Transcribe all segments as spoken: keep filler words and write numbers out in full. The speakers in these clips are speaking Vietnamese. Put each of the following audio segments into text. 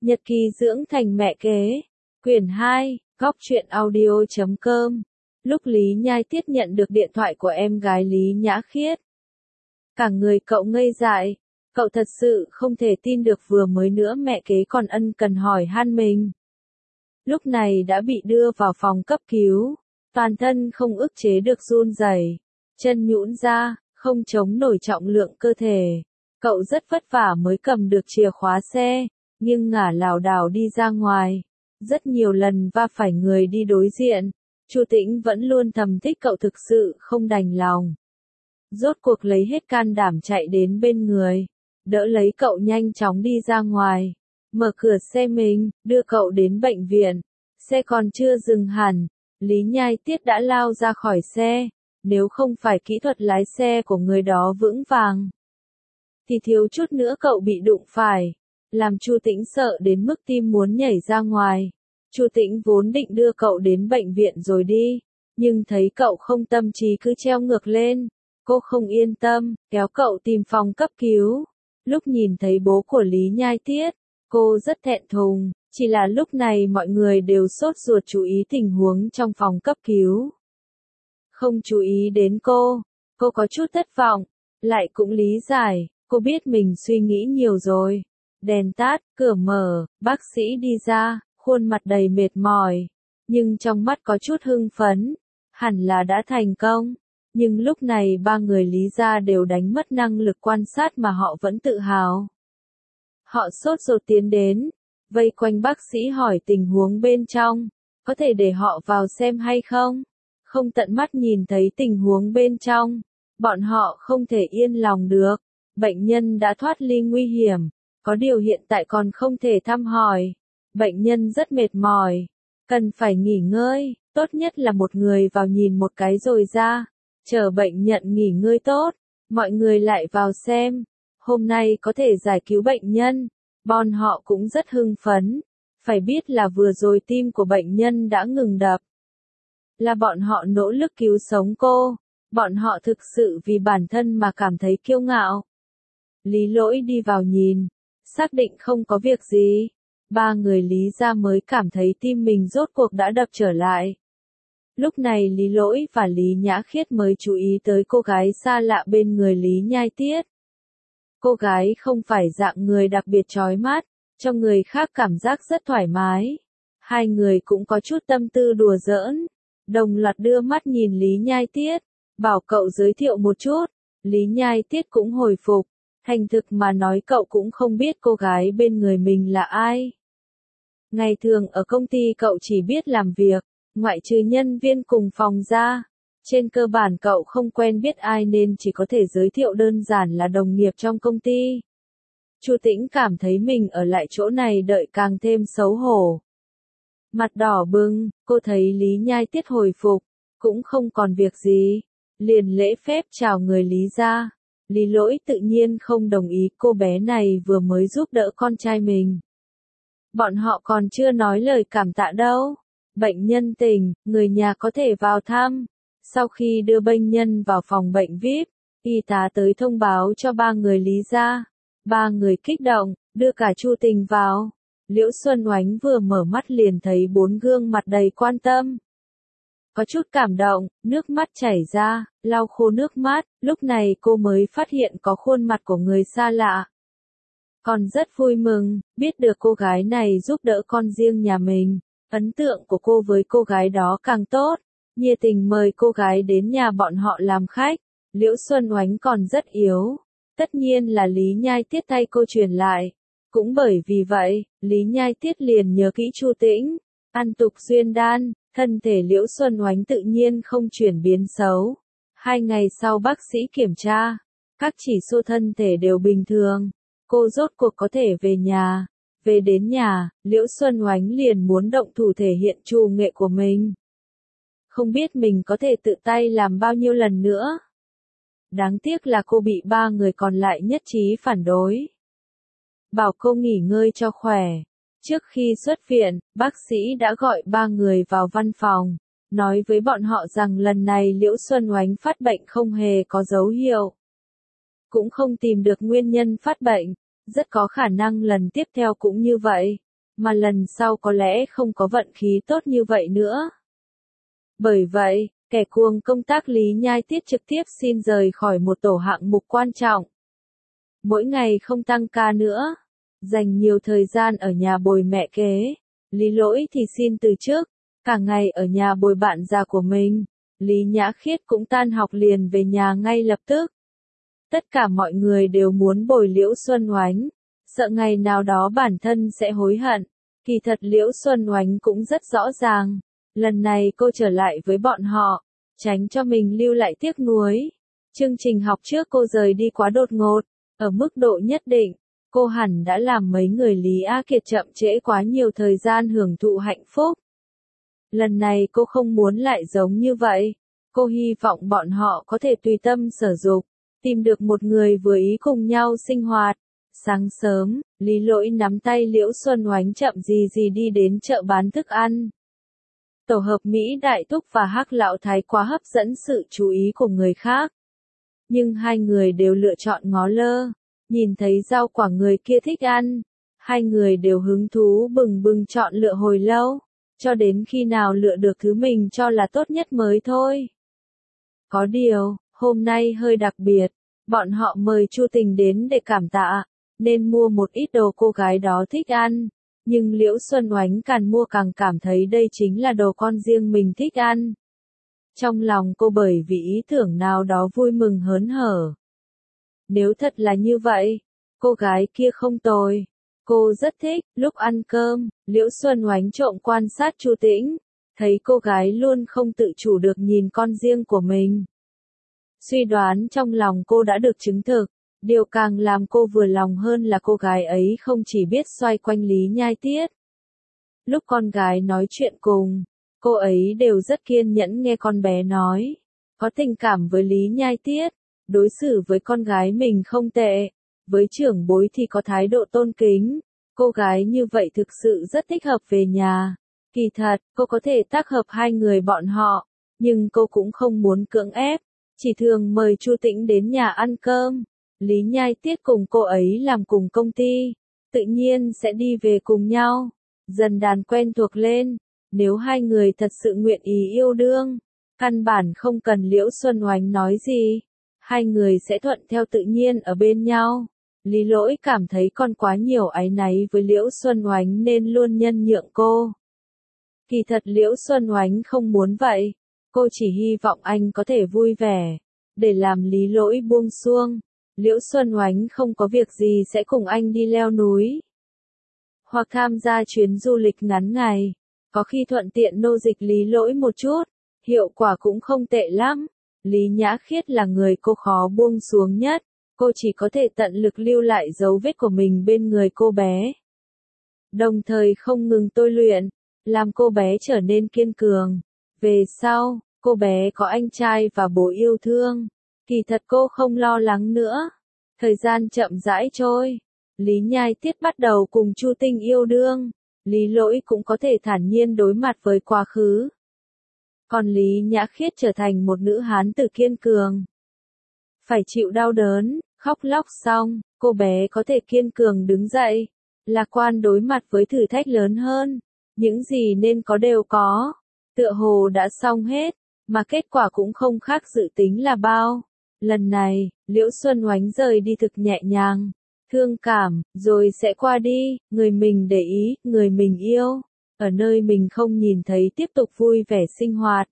Nhật ký dưỡng thành mẹ kế. Quyển hai, góc truyện audio chấm com. Lúc Lý Nhai Tiết nhận được điện thoại của em gái Lý Nhã Khiết. Cả người cậu ngây dại. Cậu thật sự không thể tin được vừa mới nữa mẹ kế còn ân cần hỏi han mình. Lúc này đã bị đưa vào phòng cấp cứu. Toàn thân không ức chế được run rẩy, chân nhũn ra, không chống nổi trọng lượng cơ thể. Cậu rất vất vả mới cầm được chìa khóa xe, nhưng ngả lảo đảo đi ra ngoài. Rất nhiều lần va phải người đi đối diện. Chu Tĩnh vẫn luôn thầm thích cậu thực sự không đành lòng. Rốt cuộc lấy hết can đảm chạy đến bên người, đỡ lấy cậu nhanh chóng đi ra ngoài. Mở cửa xe mình, đưa cậu đến bệnh viện. Xe còn chưa dừng hẳn, Lý Nhai Tiết đã lao ra khỏi xe. Nếu không phải kỹ thuật lái xe của người đó vững vàng, thì thiếu chút nữa cậu bị đụng phải, làm Chu Tĩnh sợ đến mức tim muốn nhảy ra ngoài. Chu Tĩnh vốn định đưa cậu đến bệnh viện rồi đi, nhưng thấy cậu không tâm trí cứ treo ngược lên, cô không yên tâm, kéo cậu tìm phòng cấp cứu. Lúc nhìn thấy bố của Lý Nhai Tiết, cô rất thẹn thùng, chỉ là lúc này mọi người đều sốt ruột chú ý tình huống trong phòng cấp cứu. Không chú ý đến cô, cô có chút thất vọng, lại cũng lý giải, cô biết mình suy nghĩ nhiều rồi. Đèn tắt, cửa mở, bác sĩ đi ra, khuôn mặt đầy mệt mỏi, nhưng trong mắt có chút hưng phấn, hẳn là đã thành công. Nhưng lúc này ba người Lý gia đều đánh mất năng lực quan sát mà họ vẫn tự hào. Họ sốt ruột tiến đến, vây quanh bác sĩ hỏi tình huống bên trong, có thể để họ vào xem hay không? Không tận mắt nhìn thấy tình huống bên trong, bọn họ không thể yên lòng được. Bệnh nhân đã thoát ly nguy hiểm, có điều hiện tại còn không thể thăm hỏi. Bệnh nhân rất mệt mỏi, cần phải nghỉ ngơi, tốt nhất là một người vào nhìn một cái rồi ra, chờ bệnh nhân nghỉ ngơi tốt, mọi người lại vào xem. Hôm nay có thể giải cứu bệnh nhân, bọn họ cũng rất hưng phấn, phải biết là vừa rồi tim của bệnh nhân đã ngừng đập. Là bọn họ nỗ lực cứu sống cô, bọn họ thực sự vì bản thân mà cảm thấy kiêu ngạo. Lý Lỗi đi vào nhìn, xác định không có việc gì. Ba người Lý gia mới cảm thấy tim mình rốt cuộc đã đập trở lại. Lúc này Lý Lỗi và Lý Nhã Khiết mới chú ý tới cô gái xa lạ bên người Lý Nhai Tiết. Cô gái không phải dạng người đặc biệt chói mắt, cho người khác cảm giác rất thoải mái. Hai người cũng có chút tâm tư đùa giỡn, đồng loạt đưa mắt nhìn Lý Nhai Tiết, bảo cậu giới thiệu một chút. Lý Nhai Tiết cũng hồi phục, thành thực mà nói cậu cũng không biết cô gái bên người mình là ai. Ngày thường ở công ty cậu chỉ biết làm việc, ngoại trừ nhân viên cùng phòng ra. Trên cơ bản cậu không quen biết ai nên chỉ có thể giới thiệu đơn giản là đồng nghiệp trong công ty. Chu Tĩnh cảm thấy mình ở lại chỗ này đợi càng thêm xấu hổ. Mặt đỏ bừng, cô thấy Lý Nhai Tiết hồi phục, cũng không còn việc gì, liền lễ phép chào người Lý gia. Lý Lỗi tự nhiên không đồng ý, cô bé này vừa mới giúp đỡ con trai mình. Bọn họ còn chưa nói lời cảm tạ đâu. Bệnh nhân tỉnh, người nhà có thể vào thăm. Sau khi đưa bệnh nhân vào phòng bệnh vi ai pi, y tá tới thông báo cho ba người Lý gia. Ba người kích động, đưa cả Chu Tình vào. Liễu Xuân Oánh vừa mở mắt liền thấy bốn gương mặt đầy quan tâm. Có chút cảm động, nước mắt chảy ra, lau khô nước mắt, lúc này cô mới phát hiện có khuôn mặt của người xa lạ. Còn rất vui mừng, biết được cô gái này giúp đỡ con riêng nhà mình, ấn tượng của cô với cô gái đó càng tốt, nhiệt tình mời cô gái đến nhà bọn họ làm khách. Liễu Xuân Oánh còn rất yếu, tất nhiên là Lý Nhai Tiết thay cô truyền lại. Cũng bởi vì vậy, Lý Nhai Tiết liền nhớ kỹ Chu Tĩnh, ăn tục xuyên đan, thân thể Liễu Xuân Oánh tự nhiên không chuyển biến xấu. Hai ngày sau bác sĩ kiểm tra, các chỉ số thân thể đều bình thường, cô rốt cuộc có thể về nhà. Về đến nhà, Liễu Xuân Oánh liền muốn động thủ thể hiện trù nghệ của mình. Không biết mình có thể tự tay làm bao nhiêu lần nữa. Đáng tiếc là cô bị ba người còn lại nhất trí phản đối. Bảo cô nghỉ ngơi cho khỏe. Trước khi xuất viện, bác sĩ đã gọi ba người vào văn phòng, nói với bọn họ rằng lần này Liễu Xuân Oánh phát bệnh không hề có dấu hiệu. Cũng không tìm được nguyên nhân phát bệnh, rất có khả năng lần tiếp theo cũng như vậy. mà lần sau có lẽ không có vận khí tốt như vậy nữa. Bởi vậy, kẻ cuồng công tác Lý Nhai Tiết trực tiếp xin rời khỏi một tổ hạng mục quan trọng. Mỗi ngày không tăng ca nữa, dành nhiều thời gian ở nhà bồi mẹ kế. Lý Lỗi thì xin từ chức, cả ngày ở nhà bồi bạn già của mình. Lý Nhã Khiết cũng tan học liền về nhà ngay lập tức. Tất cả mọi người đều muốn bồi Liễu Xuân Oánh, sợ ngày nào đó bản thân sẽ hối hận. Kỳ thật Liễu Xuân Oánh cũng rất rõ ràng, lần này cô trở lại với bọn họ, tránh cho mình lưu lại tiếc nuối. Chương trình học trước cô rời đi quá đột ngột, ở mức độ nhất định, cô hẳn đã làm mấy người Lý A Kiệt chậm trễ quá nhiều thời gian hưởng thụ hạnh phúc. Lần này cô không muốn lại giống như vậy, cô hy vọng bọn họ có thể tùy tâm sở dục, tìm được một người vừa ý cùng nhau sinh hoạt. Sáng sớm, Lý Lỗi nắm tay Liễu Xuân Oánh chậm gì gì đi đến chợ bán thức ăn. Tổ hợp Mỹ Đại Túc và Hắc Lão Thái quá hấp dẫn sự chú ý của người khác. Nhưng hai người đều lựa chọn ngó lơ, nhìn thấy rau quả người kia thích ăn. Hai người đều hứng thú bừng bừng chọn lựa hồi lâu, cho đến khi nào lựa được thứ mình cho là tốt nhất mới thôi. Có điều, hôm nay hơi đặc biệt, bọn họ mời Chu Tình đến để cảm tạ, nên mua một ít đồ cô gái đó thích ăn. Nhưng Liễu Xuân Oánh càng mua càng cảm thấy đây chính là đồ con riêng mình thích ăn. Trong lòng cô bởi vì ý tưởng nào đó vui mừng hớn hở. Nếu thật là như vậy, cô gái kia không tồi. Cô rất thích. Lúc ăn cơm, Liễu Xuân Oánh trộm quan sát Chu Tĩnh, thấy cô gái luôn không tự chủ được nhìn con riêng của mình. Suy đoán trong lòng cô đã được chứng thực. Điều càng làm cô vừa lòng hơn là cô gái ấy không chỉ biết xoay quanh Lý Nhai Tiết. Lúc con gái nói chuyện cùng, cô ấy đều rất kiên nhẫn nghe con bé nói. Có tình cảm với Lý Nhai Tiết, đối xử với con gái mình không tệ, với trưởng bối thì có thái độ tôn kính. Cô gái như vậy thực sự rất thích hợp về nhà. Kỳ thật, cô có thể tác hợp hai người bọn họ, nhưng cô cũng không muốn cưỡng ép, chỉ thường mời Chu Tĩnh đến nhà ăn cơm. Lý Nhai Tiết cùng cô ấy làm cùng công ty, tự nhiên sẽ đi về cùng nhau, dần đàn quen thuộc lên. Nếu hai người thật sự nguyện ý yêu đương, căn bản không cần Liễu Xuân Oánh nói gì, hai người sẽ thuận theo tự nhiên ở bên nhau. Lý Lỗi cảm thấy còn quá nhiều áy náy với Liễu Xuân Oánh nên luôn nhân nhượng cô. Kỳ thật Liễu Xuân Oánh không muốn vậy, cô chỉ hy vọng anh có thể vui vẻ, để làm Lý Lỗi buông xuông. Liễu Xuân Oánh không có việc gì sẽ cùng anh đi leo núi, hoặc tham gia chuyến du lịch ngắn ngày, có khi thuận tiện nô dịch Lý Lỗi một chút, hiệu quả cũng không tệ lắm. Lý Nhã Khiết là người cô khó buông xuống nhất, cô chỉ có thể tận lực lưu lại dấu vết của mình bên người cô bé. Đồng thời không ngừng tôi luyện, làm cô bé trở nên kiên cường. Về sau, cô bé có anh trai và bố yêu thương. Kỳ thật cô không lo lắng nữa. Thời gian chậm rãi trôi. Lý Nhai Tiết bắt đầu cùng Chu Tinh yêu đương. Lý Lỗi cũng có thể thản nhiên đối mặt với quá khứ. Còn Lý Nhã Khiết trở thành một nữ hán tử kiên cường. Phải chịu đau đớn, khóc lóc xong, cô bé có thể kiên cường đứng dậy, lạc quan đối mặt với thử thách lớn hơn. Những gì nên có đều có. Tựa hồ đã xong hết, mà kết quả cũng không khác dự tính là bao. Lần này, Liễu Xuân Oánh rời đi thực nhẹ nhàng, thương cảm, rồi sẽ qua đi, người mình để ý, người mình yêu, ở nơi mình không nhìn thấy tiếp tục vui vẻ sinh hoạt.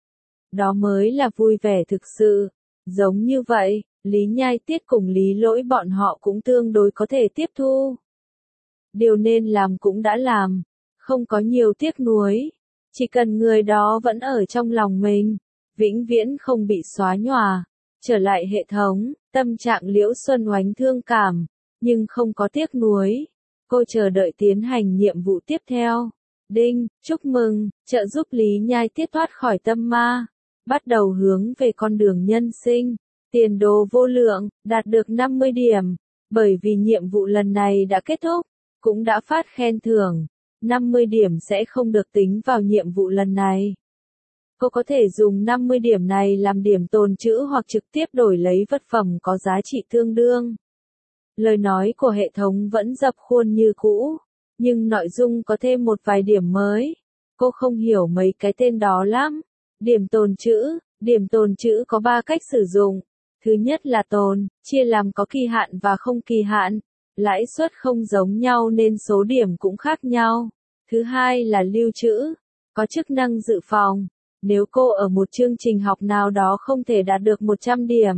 Đó mới là vui vẻ thực sự. Giống như vậy, Lý Nhai Tiết cùng Lý Lỗi bọn họ cũng tương đối có thể tiếp thu. Điều nên làm cũng đã làm, không có nhiều tiếc nuối, chỉ cần người đó vẫn ở trong lòng mình, vĩnh viễn không bị xóa nhòa. Trở lại hệ thống, tâm trạng Liễu Xuân Oánh thương cảm, nhưng không có tiếc nuối. Cô chờ đợi tiến hành nhiệm vụ tiếp theo. Đinh, chúc mừng, trợ giúp Lý Nhai Tiết thoát khỏi tâm ma, bắt đầu hướng về con đường nhân sinh, tiền đồ vô lượng, đạt được năm mươi điểm. Bởi vì nhiệm vụ lần này đã kết thúc, cũng đã phát khen thưởng, năm mươi điểm sẽ không được tính vào nhiệm vụ lần này. Cô có thể dùng năm mươi điểm này làm điểm tồn trữ hoặc trực tiếp đổi lấy vật phẩm có giá trị tương đương. Lời nói của hệ thống vẫn dập khuôn như cũ, nhưng nội dung có thêm một vài điểm mới. Cô không hiểu mấy cái tên đó lắm. Điểm tồn trữ, điểm tồn trữ có ba cách sử dụng. Thứ nhất là tồn, chia làm có kỳ hạn và không kỳ hạn. Lãi suất không giống nhau nên số điểm cũng khác nhau. Thứ hai là lưu trữ, có chức năng dự phòng. Nếu cô ở một chương trình học nào đó không thể đạt được một trăm điểm,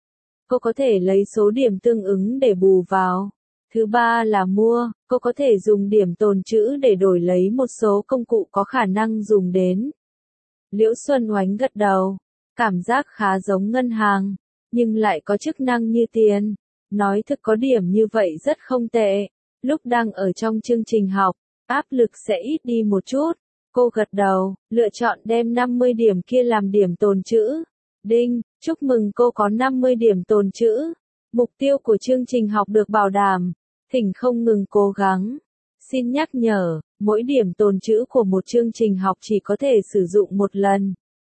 cô có thể lấy số điểm tương ứng để bù vào. Thứ ba là mua, cô có thể dùng điểm tồn trữ để đổi lấy một số công cụ có khả năng dùng đến. Liễu Xuân Oánh gật đầu, cảm giác khá giống ngân hàng, nhưng lại có chức năng như tiền. Nói thực có điểm như vậy rất không tệ. Lúc đang ở trong chương trình học, áp lực sẽ ít đi một chút. Cô gật đầu, lựa chọn đem năm mươi điểm kia làm điểm tồn trữ. Đinh, chúc mừng cô có năm mươi điểm tồn trữ. Mục tiêu của chương trình học được bảo đảm. Thỉnh không ngừng cố gắng. Xin nhắc nhở, mỗi điểm tồn trữ của một chương trình học chỉ có thể sử dụng một lần.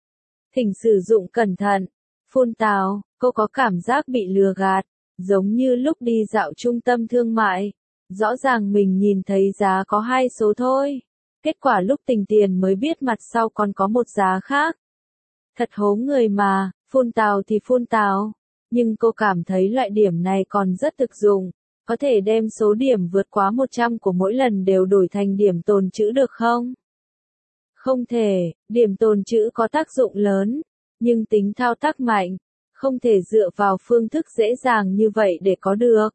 Thỉnh sử dụng cẩn thận. Phun tào, cô có cảm giác bị lừa gạt, giống như lúc đi dạo trung tâm thương mại. Rõ ràng mình nhìn thấy giá có hai số thôi. Kết quả lúc tính tiền mới biết mặt sau còn có một giá khác. Thật hố người mà, phun tào thì phun tào. Nhưng cô cảm thấy loại điểm này còn rất thực dụng. Có thể đem số điểm vượt quá một trăm của mỗi lần đều đổi thành điểm tồn trữ được không? Không thể, điểm tồn trữ có tác dụng lớn, nhưng tính thao tác mạnh, không thể dựa vào phương thức dễ dàng như vậy để có được.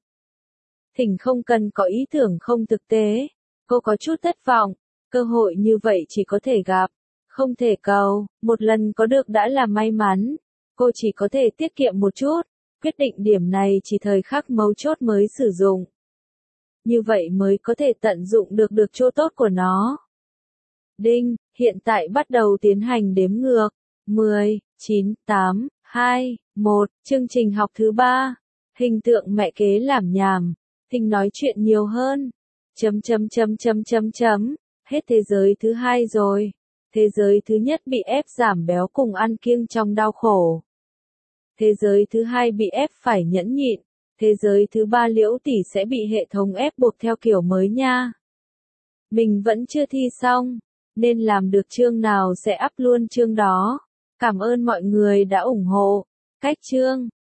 Thỉnh không cần có ý tưởng không thực tế. Cô có chút thất vọng, cơ hội như vậy chỉ có thể gặp, không thể cầu, một lần có được đã là may mắn. Cô chỉ có thể tiết kiệm một chút, quyết định điểm này chỉ thời khắc mấu chốt mới sử dụng. Như vậy mới có thể tận dụng được được chỗ tốt của nó. Đinh, hiện tại bắt đầu tiến hành đếm ngược. mười, chín, tám, hai, một, chương trình học thứ ba. Hình tượng mẹ kế làm nhảm. Thinh nói chuyện nhiều hơn. Chấm chấm chấm chấm chấm chấm. Hết thế giới thứ hai rồi. Thế giới thứ nhất bị ép giảm béo cùng ăn kiêng trong đau khổ. Thế giới thứ hai bị ép phải nhẫn nhịn. Thế giới thứ ba Liễu tỷ sẽ bị hệ thống ép buộc theo kiểu mới nha. Mình vẫn chưa thi xong, nên làm được chương nào sẽ up luôn chương đó. Cảm ơn mọi người đã ủng hộ. Cách chương